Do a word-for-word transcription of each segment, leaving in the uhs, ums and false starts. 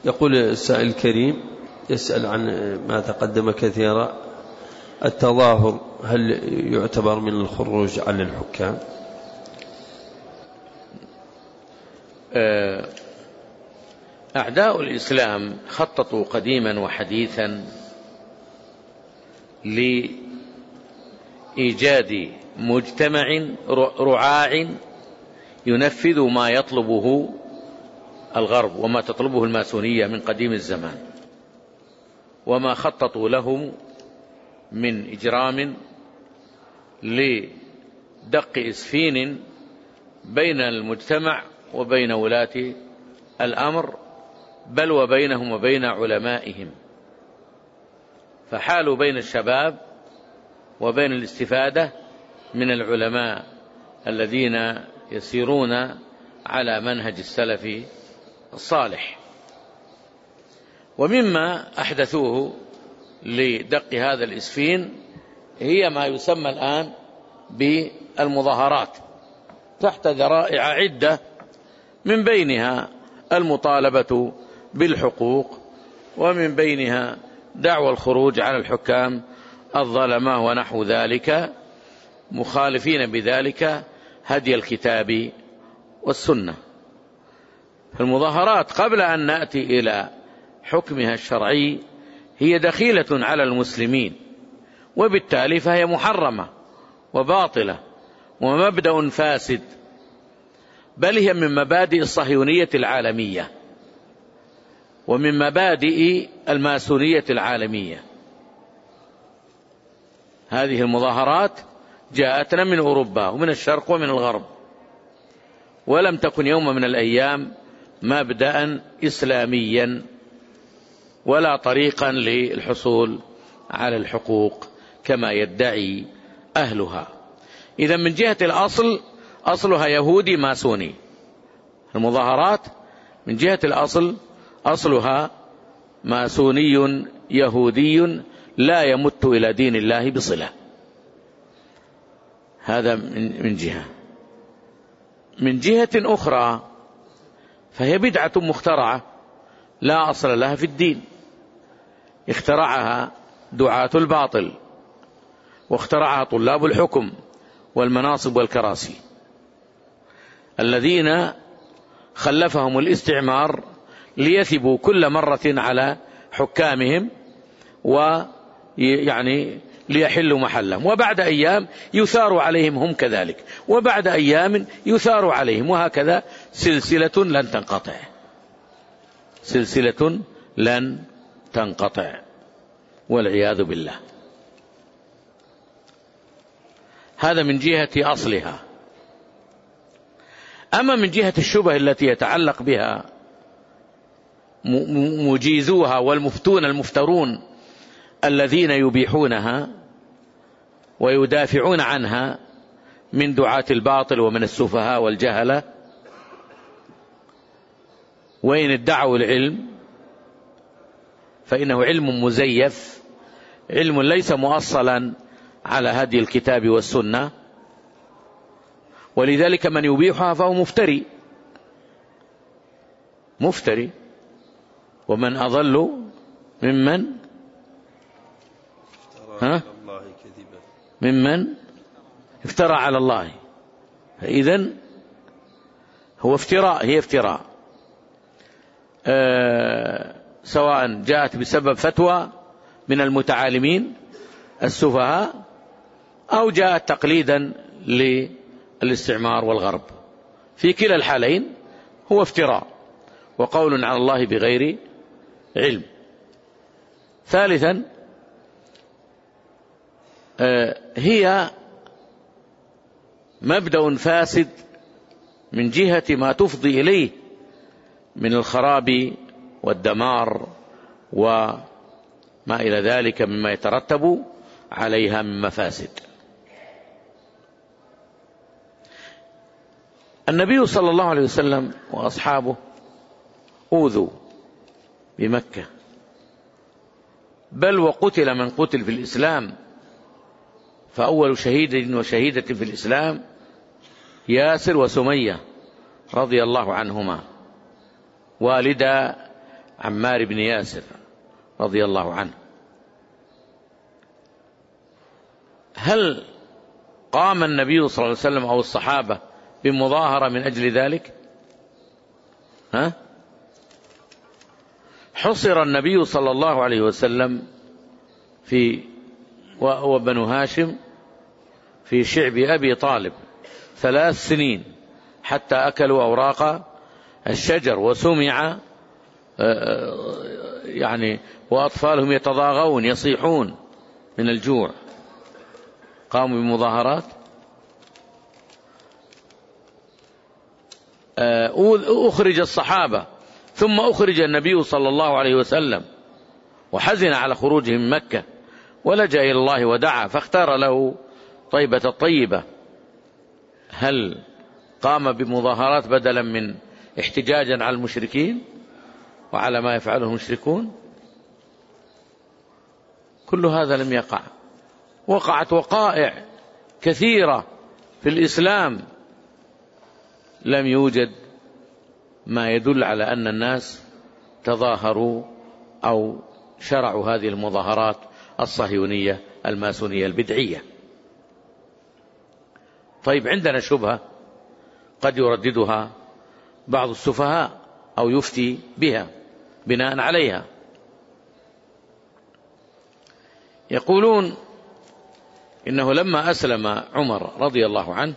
يقول السائل الكريم يسأل عن ما تقدم كثيرا، التظاهر هل يعتبر من الخروج على الحكام؟ أعداء الإسلام خططوا قديما وحديثا لإيجاد مجتمع رعاع ينفذ ما يطلبه الغرب وما تطلبه الماسونية من قديم الزمان، وما خططوا له من إجرام لدق إسفين بين المجتمع وبين ولاة الأمر، بل وبينهم وبين علمائهم، فحالوا بين الشباب وبين الاستفادة من العلماء الذين يسيرون على منهج السلف الصالح. ومما أحدثوه لدق هذا الإسفين هي ما يسمى الآن بالمظاهرات تحت ذرائع عدة، من بينها المطالبة بالحقوق، ومن بينها دعوى الخروج على الحكام الظلمة ونحو ذلك، مخالفين بذلك هدي الكتاب والسنة. فالمظاهرات قبل أن نأتي إلى حكمها الشرعي هي دخيلة على المسلمين، وبالتالي فهي محرمة وباطلة ومبدأ فاسد، بل هي من مبادئ الصهيونية العالمية ومن مبادئ الماسونية العالمية. هذه المظاهرات جاءتنا من أوروبا ومن الشرق ومن الغرب، ولم تكن يوم من الأيام مبدأ إسلاميا ولا طريقا للحصول على الحقوق كما يدعي أهلها. إذا من جهة الأصل أصلها يهودي ماسوني، المظاهرات من جهة الأصل أصلها ماسوني يهودي لا يمت إلى دين الله بصلة. هذا من جهة. من جهة أخرى فهي بدعة مخترعة لا أصل لها في الدين، اخترعها دعاة الباطل، واخترعها طلاب الحكم والمناصب والكراسي الذين خلفهم الاستعمار ليثبوا كل مرة على حكامهم ويعني ليحلوا محلهم، وبعد أيام يثار عليهم هم كذلك، وبعد أيام يثار عليهم، وهكذا سلسلة لن تنقطع، سلسلة لن تنقطع والعياذ بالله. هذا من جهة أصلها. أما من جهة الشبه التي يتعلق بها مجيزوها والمفتون المفترون الذين يبيحونها ويدافعون عنها من دعاة الباطل ومن السفهاء والجهلة، وإن ادعوا العلم فإنه علم مزيف، علم ليس مؤصلا على هدي الكتاب والسنة، ولذلك من يبيحها فهو مفتري مفتري ومن أضل ممن ها ممن افترى على الله. فإذن هو افتراء، هي افتراء أه سواء جاءت بسبب فتوى من المتعالمين السفهاء أو جاءت تقليدا للاستعمار والغرب، في كلا الحالين هو افتراء وقول على الله بغير علم. ثالثا هي مبدأ فاسد من جهة ما تفضي إليه من الخراب والدمار وما إلى ذلك مما يترتب عليها من مفاسد. النبي صلى الله عليه وسلم وأصحابه أوذوا بمكة، بل وقتل من قتل في الإسلام، فأول شهيد وشهيدة في الإسلام ياسر وسمية رضي الله عنهما، والدا عمار بن ياسر رضي الله عنه. هل قام النبي صلى الله عليه وسلم أو الصحابة بمظاهرة من أجل ذلك؟ ها؟ حصر النبي صلى الله عليه وسلم في وبنو هاشم في شعب أبي طالب ثلاث سنين حتى أكلوا أوراق الشجر، وسمع يعني وأطفالهم يتضاغون يصيحون من الجوع. قاموا بمظاهرات. أخرج الصحابة ثم أخرج النبي صلى الله عليه وسلم وحزن على خروجهم من مكة ولجأ إلى الله ودعا فاختار له طيبة الطيبة. هل قام بمظاهرات بدلا من احتجاجا على المشركين وعلى ما يفعله المشركون؟ كل هذا لم يقع. وقعت وقائع كثيرة في الإسلام لم يوجد ما يدل على أن الناس تظاهروا أو شرعوا هذه المظاهرات الصهيونية الماسونية البدعية. طيب، عندنا شبهة قد يرددها بعض السفهاء أو يفتي بها بناء عليها. يقولون إنه لما أسلم عمر رضي الله عنه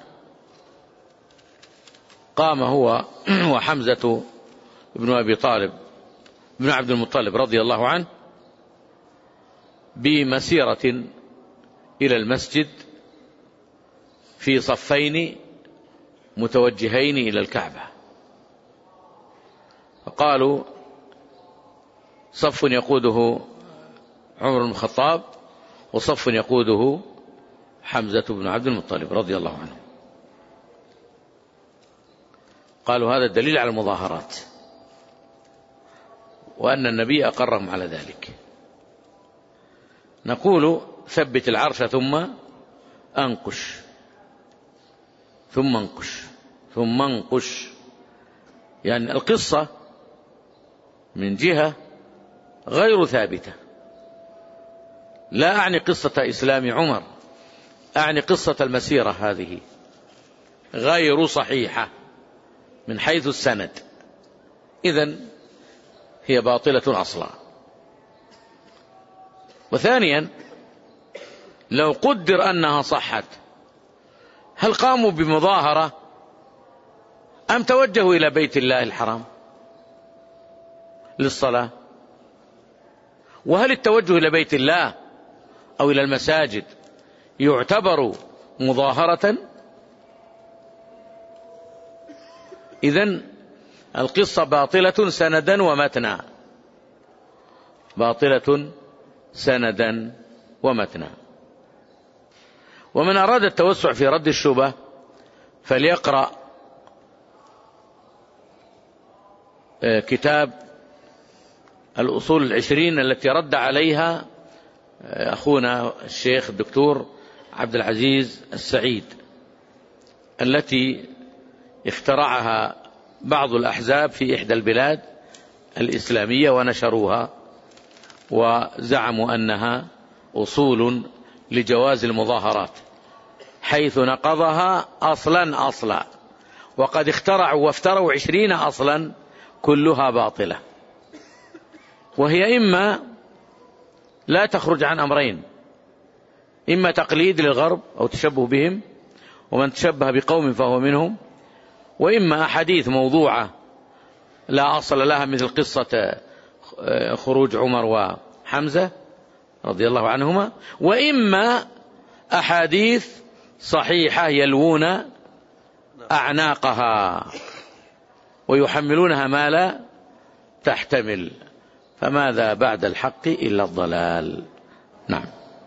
قام هو وحمزة بن أبي طالب بن عبد المطلب رضي الله عنه بمسيرة إلى المسجد في صفين متوجهين إلى الكعبة، فقالوا صف يقوده عمر بن الخطاب وصف يقوده حمزة بن عبد المطلب رضي الله عنه. قالوا هذا الدليل على المظاهرات وأن النبي أقرهم على ذلك. نقول ثبت العرش ثم أنقش ثم انقش ثم انقش، يعني القصة من جهة غير ثابتة. لا أعني قصة إسلام عمر، أعني قصة المسيرة هذه غير صحيحة من حيث السند، إذن هي باطلة أصلا. وثانيا، لو قدر أنها صحت هل قاموا بمظاهرة أم توجهوا إلى بيت الله الحرام للصلاة؟ وهل التوجه إلى بيت الله أو إلى المساجد يعتبر مظاهرة؟ إذن القصة باطلة سندا ومتنا، باطلة سندا ومتنا. ومن أراد التوسع في رد الشبه فليقرأ كتاب الأصول العشرين التي رد عليها أخونا الشيخ الدكتور عبد العزيز السعيد، التي اخترعها بعض الأحزاب في إحدى البلاد الإسلامية ونشروها وزعموا أنها أصول لجواز المظاهرات، حيث نقضها أصلا أصلا، وقد اخترعوا وافتروا عشرين أصلا كلها باطلة. وهي إما لا تخرج عن أمرين: إما تقليد للغرب أو تشبه بهم، ومن تشبه بقوم فهو منهم، وإما أحاديث موضوعة لا أصل لها مثل قصة خروج عمر وحمزة رضي الله عنهما، وإما أحاديث صحيحة يلوون أعناقها ويحملونها ما لا تحتمل، فماذا بعد الحق إلا الضلال. نعم.